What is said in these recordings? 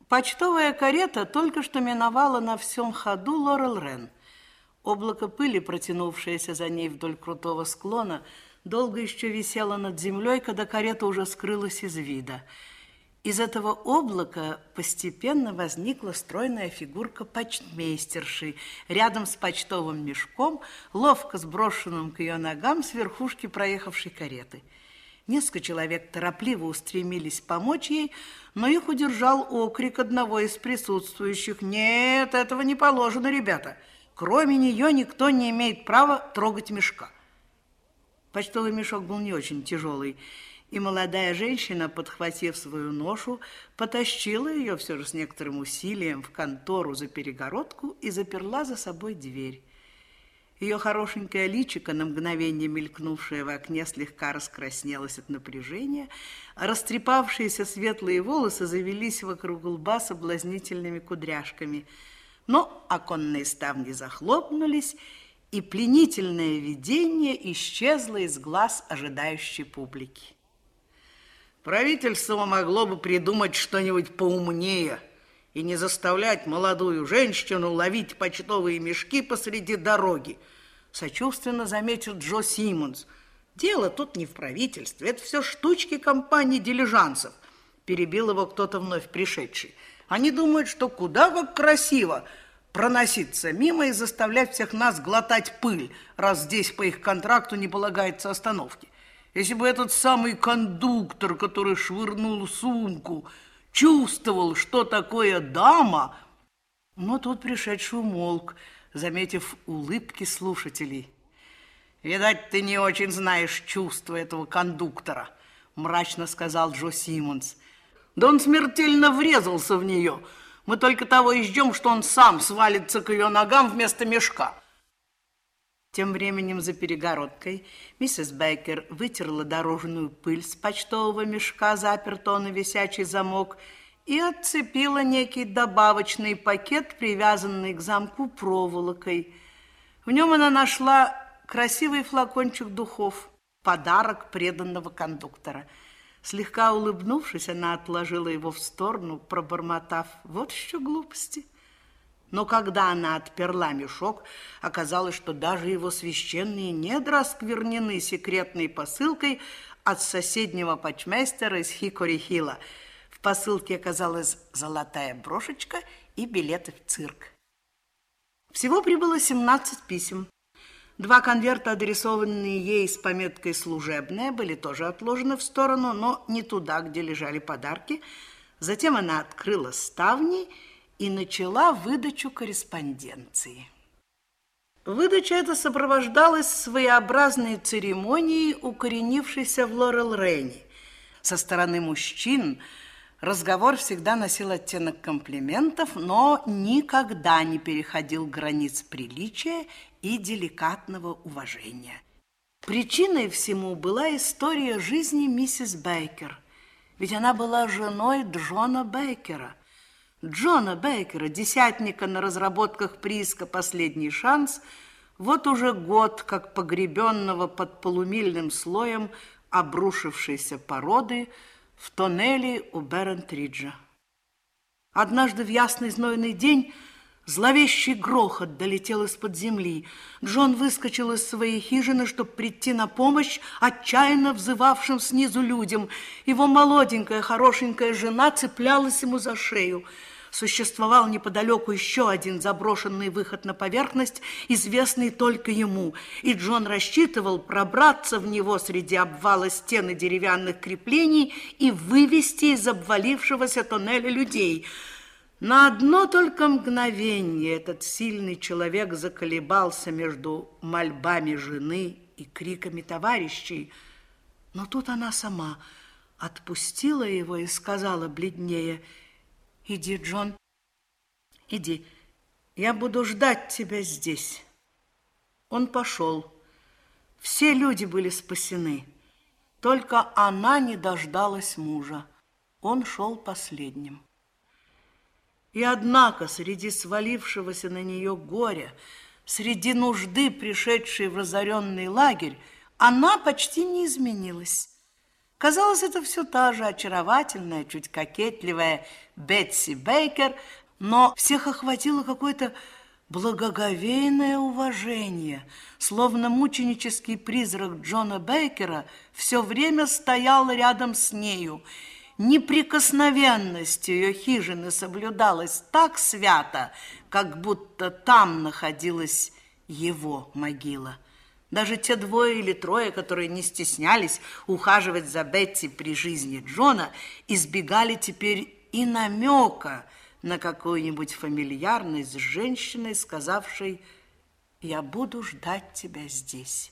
Почтовая карета только что миновала на всем ходу Лорел-Рен. Облако пыли, протянувшееся за ней вдоль крутого склона, долго еще висело над землей, когда карета уже скрылась из вида. Из этого облака постепенно возникла стройная фигурка почтмейстерши рядом с почтовым мешком, ловко сброшенным к ее ногам с верхушки проехавшей кареты. Несколько человек торопливо устремились помочь ей, но их удержал окрик одного из присутствующих. «Нет, этого не положено, ребята. Кроме нее никто не имеет права трогать мешка». Почтовый мешок был не очень тяжелый, и молодая женщина, подхватив свою ношу, потащила ее все же с некоторым усилием в контору за перегородку и заперла за собой дверь. Ее хорошенькое личико, на мгновение мелькнувшее в окне, слегка раскраснелось от напряжения, а растрепавшиеся светлые волосы завелись вокруг лба соблазнительными кудряшками. Но оконные ставни захлопнулись, и пленительное видение исчезло из глаз ожидающей публики. Правительство могло бы придумать что-нибудь поумнее и не заставлять молодую женщину ловить почтовые мешки посреди дороги, сочувственно заметил Джо Симмонс. Дело тут не в правительстве, это все штучки компании дилижансов, перебил его кто-то вновь пришедший. Они думают, что куда как красиво проноситься мимо и заставлять всех нас глотать пыль, раз здесь по их контракту не полагается остановки. Если бы этот самый кондуктор, который швырнул сумку, чувствовал, что такое дама... Но тут пришедший умолк, заметив улыбки слушателей. «Видать, ты не очень знаешь чувства этого кондуктора», мрачно сказал Джо Симмонс. «Да он смертельно врезался в нее. Мы только того и ждем, что он сам свалится к ее ногам вместо мешка». Тем временем за перегородкой миссис Бейкер вытерла дорожную пыль с почтового мешка, запертого на висячий замок, и отцепила некий добавочный пакет, привязанный к замку проволокой. В нем она нашла красивый флакончик духов, подарок преданного кондуктора. Слегка улыбнувшись, она отложила его в сторону, пробормотав: «Вот еще глупости». Но когда она отперла мешок, оказалось, что даже его священные недра осквернены секретной посылкой от соседнего почтмейстера из Хикори-Хилла. В посылке оказалась золотая брошечка и билеты в цирк. Всего прибыло 17 писем. 2 конверта, адресованные ей с пометкой «Служебная», были тоже отложены в сторону, но не туда, где лежали подарки. Затем она открыла ставни и начала выдачу корреспонденции. Выдача эта сопровождалась своеобразной церемонией, укоренившейся в Лорел-Рене. Со стороны мужчин разговор всегда носил оттенок комплиментов, но никогда не переходил границ приличия и деликатного уважения. Причиной всему была история жизни миссис Бейкер, ведь она была женой Джона Бейкера. Джона Бейкера, десятника на разработках прииска «Последний шанс», вот уже год как погребенного под полумильным слоем обрушившейся породы в тоннеле у Берент-Риджа. Однажды в ясный знойный день зловещий грохот долетел из-под земли. Джон выскочил из своей хижины, чтобы прийти на помощь отчаянно взывавшим снизу людям. Его молоденькая, хорошенькая жена цеплялась ему за шею. Существовал неподалеку еще один заброшенный выход на поверхность, известный только ему, и Джон рассчитывал пробраться в него среди обвала стен и деревянных креплений и вывести из обвалившегося тоннеля людей. На одно только мгновение этот сильный человек заколебался между мольбами жены и криками товарищей, но тут она сама отпустила его и сказала бледнее: «Иди, Джон, иди, я буду ждать тебя здесь». Он пошел. Все люди были спасены. Только она не дождалась мужа. Он шел последним. И однако среди свалившегося на нее горя, среди нужды, пришедшей в разоренный лагерь, она почти не изменилась. Казалось, это все та же очаровательная, чуть кокетливая Бетси Бейкер, но всех охватило какое-то благоговейное уважение, словно мученический призрак Джона Бейкера все время стоял рядом с нею. Неприкосновенность ее хижины соблюдалась так свято, как будто там находилась его могила. Даже те двое или трое, которые не стеснялись ухаживать за Бетти при жизни Джона, избегали теперь и намека на какую-нибудь фамильярность с женщиной, сказавшей: «Я буду ждать тебя здесь».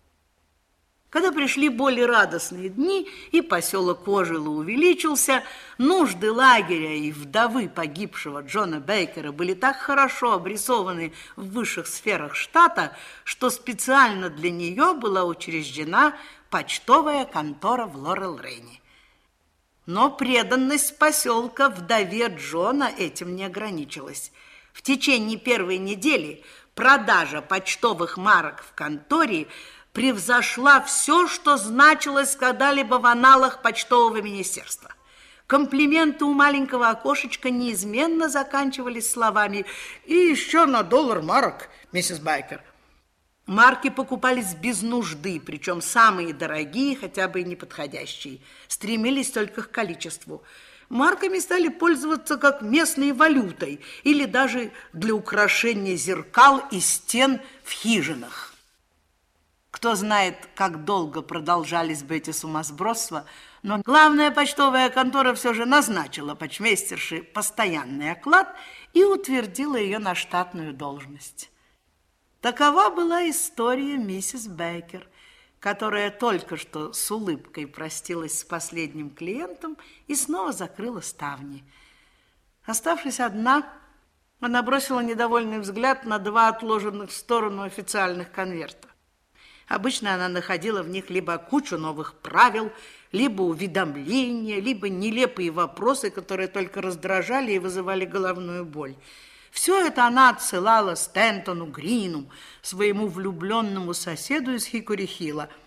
Когда пришли более радостные дни, и поселок ожил и увеличился, нужды лагеря и вдовы погибшего Джона Бейкера были так хорошо обрисованы в высших сферах штата, что специально для нее была учреждена почтовая контора в Лорел-Рейне. Но преданность поселка вдове Джона этим не ограничилась. В течение первой недели продажа почтовых марок в конторе превзошла все, что значилось когда-либо в аналах почтового министерства. Комплименты у маленького окошечка неизменно заканчивались словами: «И еще на $1 марок, миссис Байкер». Марки покупались без нужды, причем самые дорогие, хотя бы и неподходящие, стремились только к количеству. Марками стали пользоваться как местной валютой или даже для украшения зеркал и стен в хижинах. Кто знает, как долго продолжались бы эти сумасбродства, но главная почтовая контора все же назначила почтмейстерше постоянный оклад и утвердила ее на штатную должность. Такова была история миссис Бейкер, которая только что с улыбкой простилась с последним клиентом и снова закрыла ставни. Оставшись одна, она бросила недовольный взгляд на 2 отложенных в сторону официальных конверта. Обычно она находила в них либо кучу новых правил, либо уведомления, либо нелепые вопросы, которые только раздражали и вызывали головную боль. Все это она отсылала Стентону Грину, своему влюбленному соседу из Хикори-Хилла.